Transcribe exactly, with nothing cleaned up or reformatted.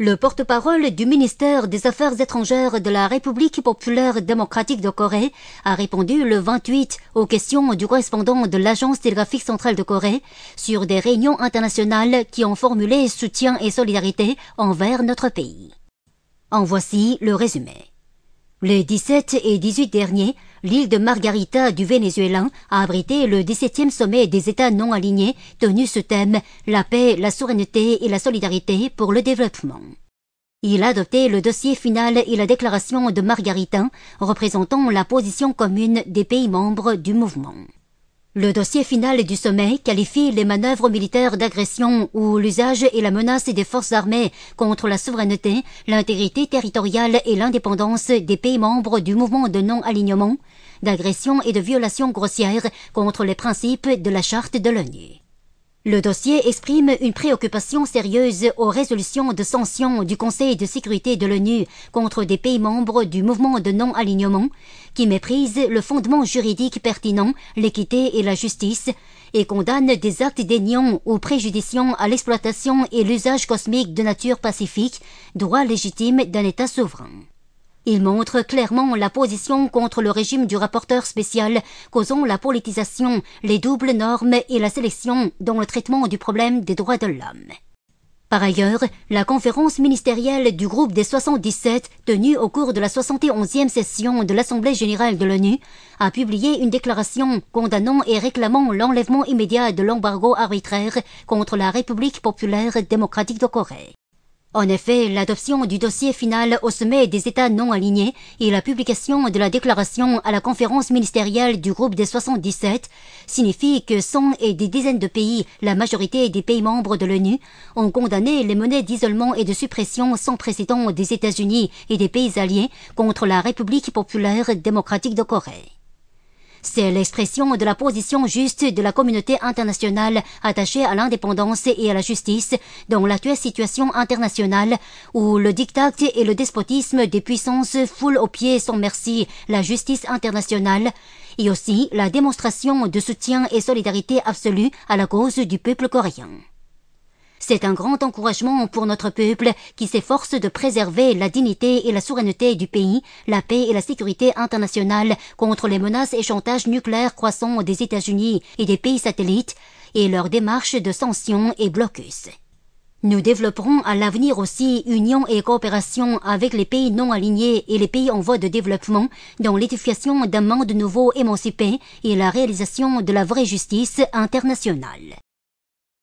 Le porte-parole du ministère des Affaires étrangères de la République populaire démocratique de Corée a répondu le vingt-huit aux questions du correspondant de l'Agence télégraphique centrale de Corée sur des réunions internationales qui ont formulé soutien et solidarité envers notre pays. En voici le résumé. Les dix-sept et dix-huit derniers, l'île de Margarita du Venezuela a abrité le dix-septième sommet des États non alignés tenu sous thème « La paix, la souveraineté et la solidarité pour le développement ». Il a adopté le dossier final et la déclaration de Margarita représentant la position commune des pays membres du mouvement. Le dossier final du sommet qualifie les manœuvres militaires d'agression ou l'usage et la menace des forces armées contre la souveraineté, l'intégrité territoriale et l'indépendance des pays membres du mouvement de non-alignement, d'agression et de violation grossière contre les principes de la Charte de l'ONU. Le dossier exprime une préoccupation sérieuse aux résolutions de sanctions du Conseil de sécurité de l'ONU contre des pays membres du mouvement de non-alignement qui méprisent le fondement juridique pertinent, l'équité et la justice et condamnent des actes déniant ou préjudiciant à l'exploitation et l'usage cosmique de nature pacifique, droit légitime d'un État souverain. Il montre clairement la position contre le régime du rapporteur spécial causant la politisation, les doubles normes et la sélection dans le traitement du problème des droits de l'homme. Par ailleurs, la conférence ministérielle du groupe des soixante-dix-sept, tenue au cours de la soixante et onzième session de l'Assemblée générale de l'ONU, a publié une déclaration condamnant et réclamant l'enlèvement immédiat de l'embargo arbitraire contre la République populaire démocratique de Corée. En effet, l'adoption du dossier final au sommet des États non alignés et la publication de la déclaration à la conférence ministérielle du groupe des soixante-dix-sept signifient que cent et des dizaines de pays, la majorité des pays membres de l'ONU, ont condamné les menées d'isolement et de suppression sans précédent des États-Unis et des pays alliés contre la République populaire démocratique de Corée. C'est l'expression de la position juste de la communauté internationale attachée à l'indépendance et à la justice dans l'actuelle situation internationale où le diktat et le despotisme des puissances foulent aux pieds sans merci la justice internationale et aussi la démonstration de soutien et solidarité absolue à la cause du peuple coréen. C'est un grand encouragement pour notre peuple qui s'efforce de préserver la dignité et la souveraineté du pays, la paix et la sécurité internationale contre les menaces et chantages nucléaires croissants des États-Unis et des pays satellites et leurs démarches de sanctions et blocus. Nous développerons à l'avenir aussi union et coopération avec les pays non alignés et les pays en voie de développement dans l'édification d'un monde nouveau émancipé et la réalisation de la vraie justice internationale.